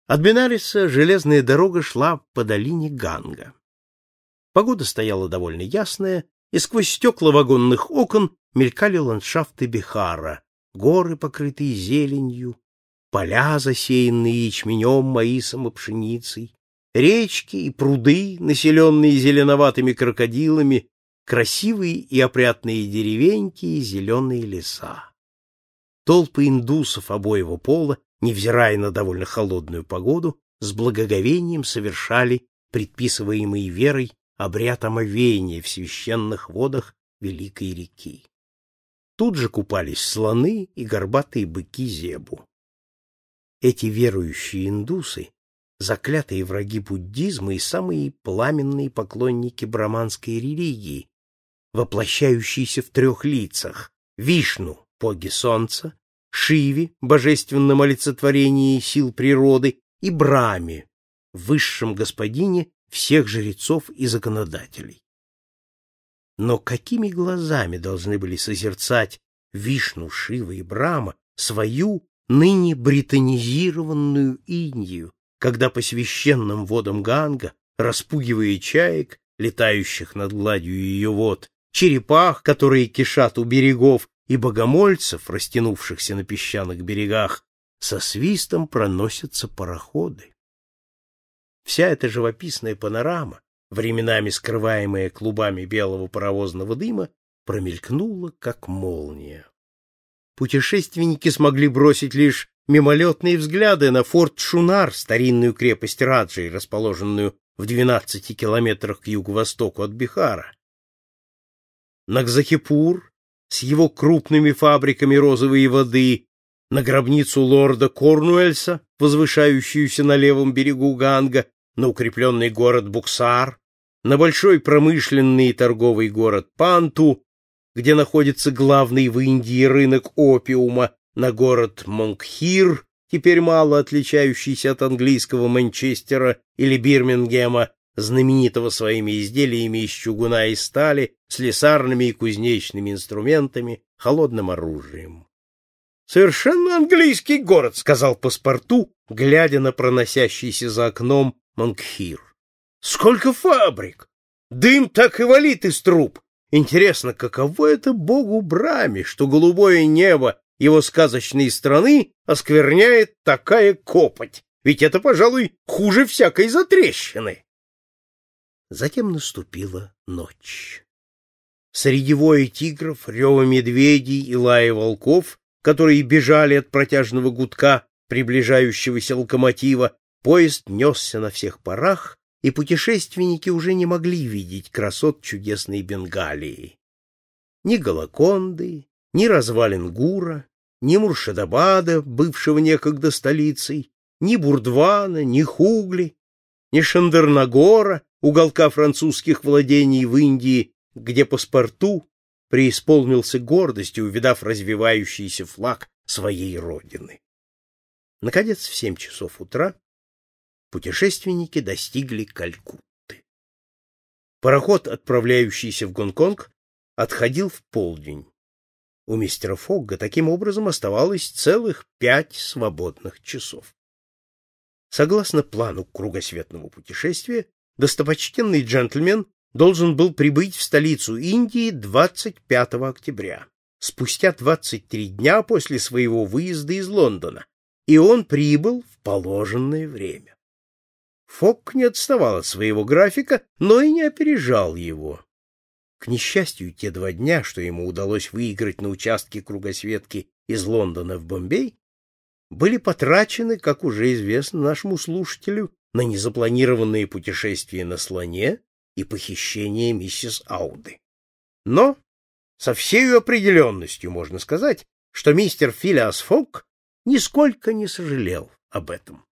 От Бенареса железная дорога шла по долине Ганга. Погода стояла довольно ясная, и сквозь стекла вагонных окон мелькали ландшафты Бихара, горы, покрытые зеленью, поля, засеянные ячменем, маисом и пшеницей, речки и пруды, населенные зеленоватыми крокодилами, красивые и опрятные деревеньки и зеленые леса. Толпы индусов обоего пола, невзирая на довольно холодную погоду, с благоговением совершали предписываемый верой обряд омовения в священных водах великой реки. Тут же купались слоны и горбатые быки Зебу. Эти верующие индусы — заклятые враги буддизма и самые пламенные поклонники браманской религии, воплощающиеся в трех лицах: Вишну — боги солнца, Шиве — божественном олицетворении сил природы, и Браме — высшем господине всех жрецов и законодателей. Но какими глазами должны были созерцать Вишну, Шива и Брама свою ныне британизированную Индию, когда по священным водам Ганга, распугивая чаек, летающих над гладью ее вод, черепах, которые кишат у берегов, и богомольцев, растянувшихся на песчаных берегах, со свистом проносятся пароходы. Вся эта живописная панорама, временами скрываемая клубами белого паровозного дыма, промелькнула, как молния. Путешественники смогли бросить лишь мимолетные взгляды на форт Шунар, старинную крепость Раджи, расположенную в 12 километрах к юго-востоку от Бихара. На Гзахипур с его крупными фабриками розовой воды, на гробницу лорда Корнуэльса, возвышающуюся на левом берегу Ганга, на укрепленный город Буксар, на большой промышленный и торговый город Панту, где находится главный в Индии рынок опиума, на город Монгхир, теперь мало отличающийся от английского Манчестера или Бирмингема, знаменитого своими изделиями из чугуна и стали, слесарными и кузнечными инструментами, холодным оружием. «Совершенно английский город», — сказал паспорту, глядя на проносящийся за окном Монгхир. «Сколько фабрик! Дым так и валит из труб! Интересно, каково это богу Браме, что голубое небо его сказочной страны оскверняет такая копоть? Ведь это, пожалуй, хуже всякой затрещины!» Затем наступила ночь. Среди воя тигров, рева медведей и лая волков, которые бежали от протяжного гудка приближающегося локомотива, поезд несся на всех парах, и путешественники уже не могли видеть красот чудесной Бенгалии. Ни Голоконды, ни развалин Гура, ни Муршидабада, бывшего некогда столицей, ни Бурдвана, ни Хугли, ни Шандернагора, уголка французских владений в Индии, где паспорту преисполнился гордостью, увидав развивающийся флаг своей родины. Наконец, в 7 часов утра путешественники достигли Калькутты. Пароход, отправляющийся в Гонконг, отходил в полдень. У мистера Фогга таким образом оставалось целых 5 свободных часов. Согласно плану кругосветного путешествия, достопочтенный джентльмен должен был прибыть в столицу Индии 25 октября, спустя 23 дня после своего выезда из Лондона, и он прибыл в положенное время. Фогг не отставал от своего графика, но и не опережал его. К несчастью, те 2 дня, что ему удалось выиграть на участке кругосветки из Лондона в Бомбей, были потрачены, как уже известно нашему слушателю, на незапланированные путешествия на слоне и похищение миссис Ауды. Но со всей определенностью можно сказать, что мистер Филиас Фогг нисколько не сожалел об этом.